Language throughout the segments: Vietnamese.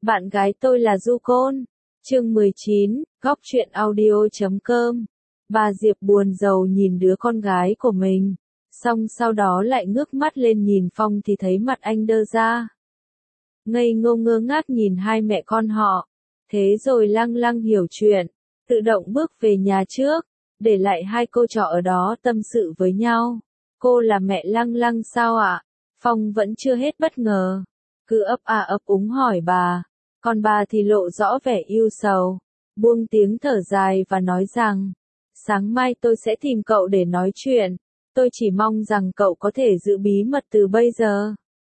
Bạn gái tôi là Du Côn. Chương 19, góc truyện audio.com. Bà Diệp buồn rầu nhìn đứa con gái của mình, xong sau đó lại ngước mắt lên nhìn Phong thì thấy mặt anh đơ ra. Ngây ngô ngơ ngác nhìn hai mẹ con họ. Thế rồi Lăng Lăng hiểu chuyện, tự động bước về nhà trước, để lại hai cô trò ở đó tâm sự với nhau. Cô là mẹ Lăng Lăng sao ạ? Phong vẫn chưa hết bất ngờ, cứ ấp úng hỏi bà. Còn bà thì lộ rõ vẻ ưu sầu, buông tiếng thở dài và nói rằng, sáng mai tôi sẽ tìm cậu để nói chuyện, tôi chỉ mong rằng cậu có thể giữ bí mật từ bây giờ.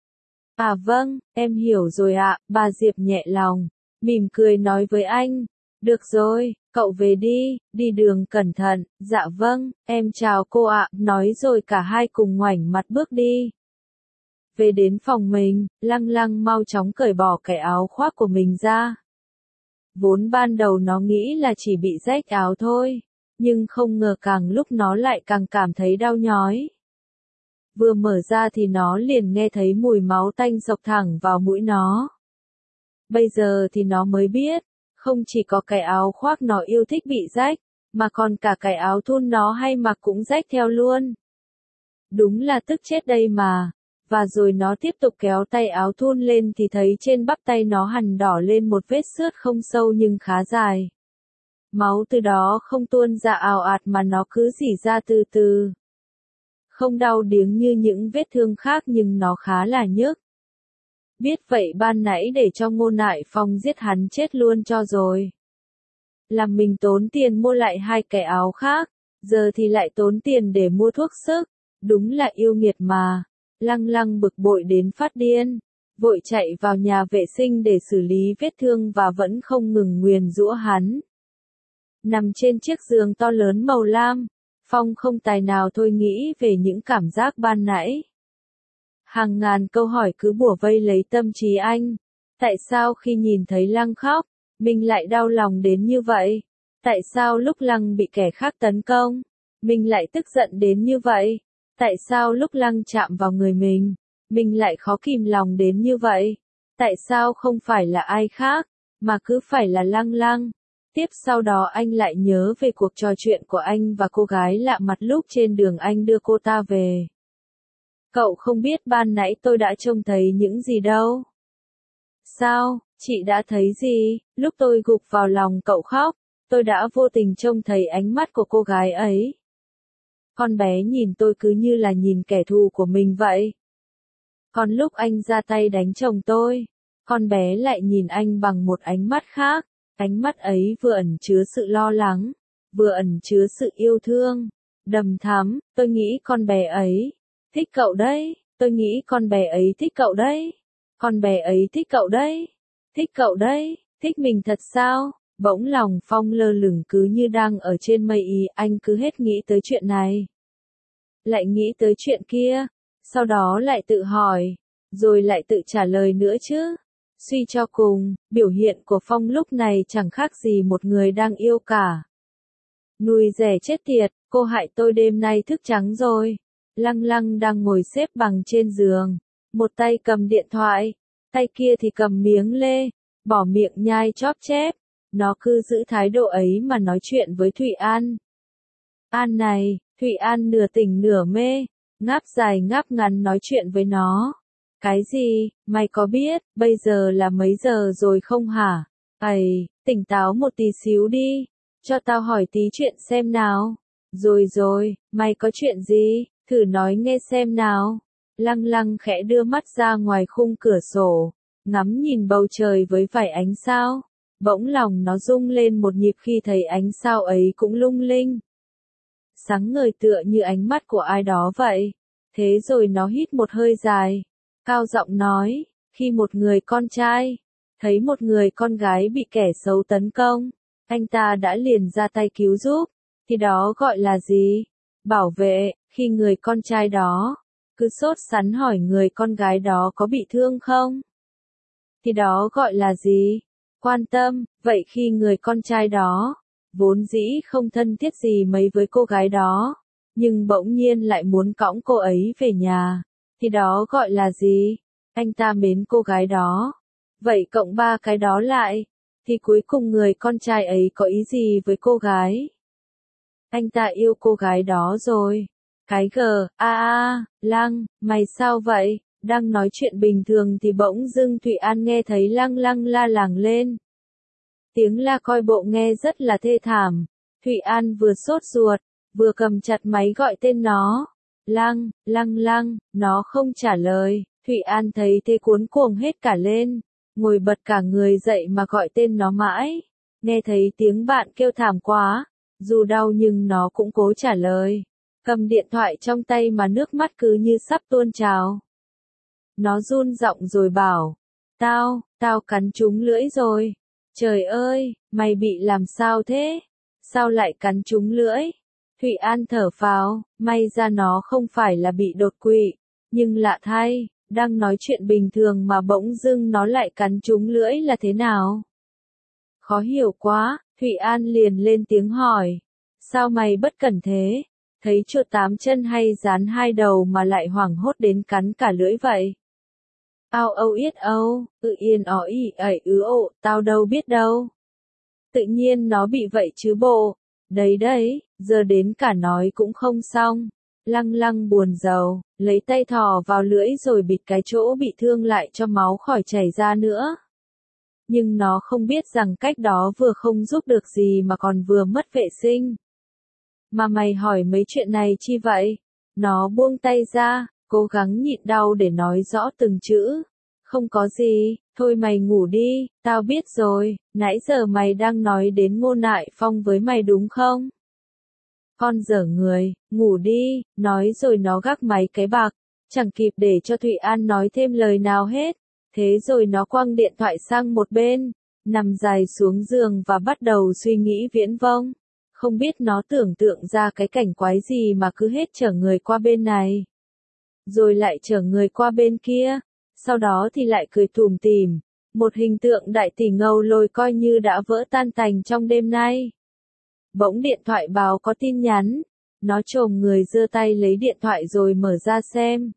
À vâng, em hiểu rồi ạ, bà Diệp nhẹ lòng, mỉm cười nói với anh. Được rồi, cậu về đi, đi đường cẩn thận. Dạ vâng, em chào cô ạ, nói rồi cả hai cùng ngoảnh mặt bước đi. Về đến phòng mình, Lăng Lăng mau chóng cởi bỏ cái áo khoác của mình ra. Vốn ban đầu nó nghĩ là chỉ bị rách áo thôi, nhưng không ngờ càng lúc nó lại càng cảm thấy đau nhói. Vừa mở ra thì nó liền nghe thấy mùi máu tanh xộc thẳng vào mũi nó. Bây giờ thì nó mới biết, không chỉ có cái áo khoác nó yêu thích bị rách, mà còn cả cái áo thun nó hay mặc cũng rách theo luôn. Đúng là tức chết đây mà. Và rồi nó tiếp tục kéo tay áo thun lên thì thấy trên bắp tay nó hằn đỏ lên một vết xước không sâu nhưng khá dài. Máu từ đó không tuôn ra ào ạt mà nó cứ rỉ ra từ từ. Không đau điếng như những vết thương khác nhưng nó khá là nhức. Biết vậy ban nãy để cho Ngô Nại Phong giết hắn chết luôn cho rồi. Làm mình tốn tiền mua lại hai cái áo khác, giờ thì lại tốn tiền để mua thuốc sức, đúng là yêu nghiệt mà. Lăng Lăng bực bội đến phát điên, vội chạy vào nhà vệ sinh để xử lý vết thương và vẫn không ngừng nguyền rủa hắn. Nằm trên chiếc giường to lớn màu lam, Phong không tài nào thôi nghĩ về những cảm giác ban nãy. Hàng ngàn câu hỏi cứ bủa vây lấy tâm trí anh. Tại sao khi nhìn thấy Lăng khóc, mình lại đau lòng đến như vậy? Tại sao lúc Lăng bị kẻ khác tấn công, mình lại tức giận đến như vậy? Tại sao lúc Lăng chạm vào người mình lại khó kìm lòng đến như vậy? Tại sao không phải là ai khác, mà cứ phải là Lăng Lăng? Tiếp sau đó anh lại nhớ về cuộc trò chuyện của anh và cô gái lạ mặt lúc trên đường anh đưa cô ta về. Cậu không biết ban nãy tôi đã trông thấy những gì đâu. Sao, chị đã thấy gì? Lúc tôi gục vào lòng cậu khóc, tôi đã vô tình trông thấy ánh mắt của cô gái ấy. Con bé nhìn tôi cứ như là nhìn kẻ thù của mình vậy. Còn lúc anh ra tay đánh chồng tôi, con bé lại nhìn anh bằng một ánh mắt khác. Ánh mắt ấy vừa ẩn chứa sự lo lắng, vừa ẩn chứa sự yêu thương, đầm thắm. Tôi nghĩ con bé ấy thích cậu đấy, tôi nghĩ con bé ấy thích cậu đấy, con bé ấy thích cậu đấy, thích cậu đấy, thích mình thật sao? Bỗng lòng Phong lơ lửng cứ như đang ở trên mây ý, anh cứ hết nghĩ tới chuyện này, lại nghĩ tới chuyện kia, sau đó lại tự hỏi, rồi lại tự trả lời nữa chứ. Suy cho cùng, biểu hiện của Phong lúc này chẳng khác gì một người đang yêu cả. Nùi rẻ chết tiệt, cô hại tôi đêm nay thức trắng rồi. Lăng Lăng đang ngồi xếp bằng trên giường, một tay cầm điện thoại, tay kia thì cầm miếng lê, bỏ miệng nhai chóp chép. Nó cứ giữ thái độ ấy mà nói chuyện với Thụy An. An này, Thụy An nửa tỉnh nửa mê, ngáp dài ngáp ngắn nói chuyện với nó. Cái gì, mày có biết, bây giờ là mấy giờ rồi không hả? Ây, tỉnh táo một tí xíu đi, cho tao hỏi tí chuyện xem nào. Rồi, mày có chuyện gì, thử nói nghe xem nào. Lăng Lăng khẽ đưa mắt ra ngoài khung cửa sổ, ngắm nhìn bầu trời với vài ánh sao. Bỗng lòng nó rung lên một nhịp khi thấy ánh sao ấy cũng lung linh. Sáng ngời tựa như ánh mắt của ai đó vậy. Thế rồi nó hít một hơi dài, cao giọng nói, khi một người con trai thấy một người con gái bị kẻ xấu tấn công, anh ta đã liền ra tay cứu giúp, thì đó gọi là gì? Bảo vệ. Khi người con trai đó cứ sốt sắng hỏi người con gái đó có bị thương không, thì đó gọi là gì? Quan tâm. Vậy khi người con trai đó vốn dĩ không thân thiết gì mấy với cô gái đó, nhưng bỗng nhiên lại muốn cõng cô ấy về nhà, thì đó gọi là gì? Anh ta mến cô gái đó. Vậy cộng ba cái đó lại, thì cuối cùng người con trai ấy có ý gì với cô gái? Anh ta yêu cô gái đó rồi. Cái Lăng, mày sao vậy? Đang nói chuyện bình thường thì bỗng dưng Thụy An nghe thấy lăng lăng la làng lên. Tiếng la coi bộ nghe rất là thê thảm. Thụy An vừa sốt ruột, vừa cầm chặt máy gọi tên nó. Lăng, lăng lăng, nó không trả lời. Thụy An thấy thế cuống cuồng hết cả lên, ngồi bật cả người dậy mà gọi tên nó mãi. Nghe thấy tiếng bạn kêu thảm quá, dù đau nhưng nó cũng cố trả lời. Cầm điện thoại trong tay mà nước mắt cứ như sắp tuôn trào. Nó run giọng rồi bảo, tao cắn trúng lưỡi rồi. Trời ơi, mày bị làm sao thế? Sao lại cắn trúng lưỡi? Thụy An thở phào, may ra nó không phải là bị đột quỵ, nhưng lạ thay, đang nói chuyện bình thường mà bỗng dưng nó lại cắn trúng lưỡi là thế nào? Khó hiểu quá, Thụy An liền lên tiếng hỏi, sao mày bất cẩn thế? Thấy chuột 8 chân hay dán 2 đầu mà lại hoảng hốt đến cắn cả lưỡi vậy? Ao âu yết âu, yên ó ỉ ẩy ộ, tao đâu biết đâu. Tự nhiên nó bị vậy chứ bộ. Đấy, giờ đến cả nói cũng không xong. Lăng lăng buồn rầu, lấy tay thò vào lưỡi rồi bịt cái chỗ bị thương lại cho máu khỏi chảy ra nữa. Nhưng nó không biết rằng cách đó vừa không giúp được gì mà còn vừa mất vệ sinh. Mà mày hỏi mấy chuyện này chi vậy? Nó buông tay ra, cố gắng nhịn đau để nói rõ từng chữ. Không có gì, thôi mày ngủ đi, tao biết rồi, nãy giờ mày đang nói đến Ngô Nại Phong với mày đúng không? Con dở người, ngủ đi, nói rồi nó gác máy cái bạc, chẳng kịp để cho Thụy An nói thêm lời nào hết. Thế rồi nó quăng điện thoại sang một bên, nằm dài xuống giường và bắt đầu suy nghĩ viễn vông. Không biết nó tưởng tượng ra cái cảnh quái gì mà cứ hết chở người qua bên này, rồi lại chở người qua bên kia, sau đó thì lại cười tủm tỉm. Một hình tượng đại tỷ ngầu lồi coi như đã vỡ tan tành trong đêm nay. Bỗng điện thoại báo có tin nhắn. Nó chồm người giơ tay lấy điện thoại rồi mở ra xem.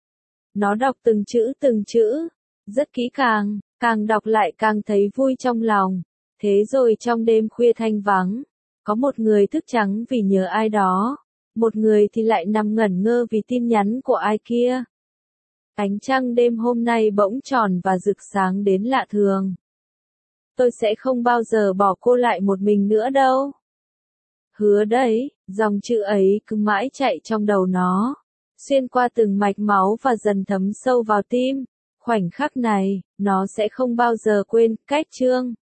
Nó đọc từng chữ, rất kỹ càng đọc lại càng thấy vui trong lòng. Thế rồi trong đêm khuya thanh vắng, có một người thức trắng vì nhớ ai đó, một người thì lại nằm ngẩn ngơ vì tin nhắn của ai kia. Ánh trăng đêm hôm nay bỗng tròn và rực sáng đến lạ thường. Tôi sẽ không bao giờ bỏ cô lại một mình nữa đâu. Hứa đấy, dòng chữ ấy cứ mãi chạy trong đầu nó, xuyên qua từng mạch máu và dần thấm sâu vào tim. Khoảnh khắc này, nó sẽ không bao giờ quên. Cách chương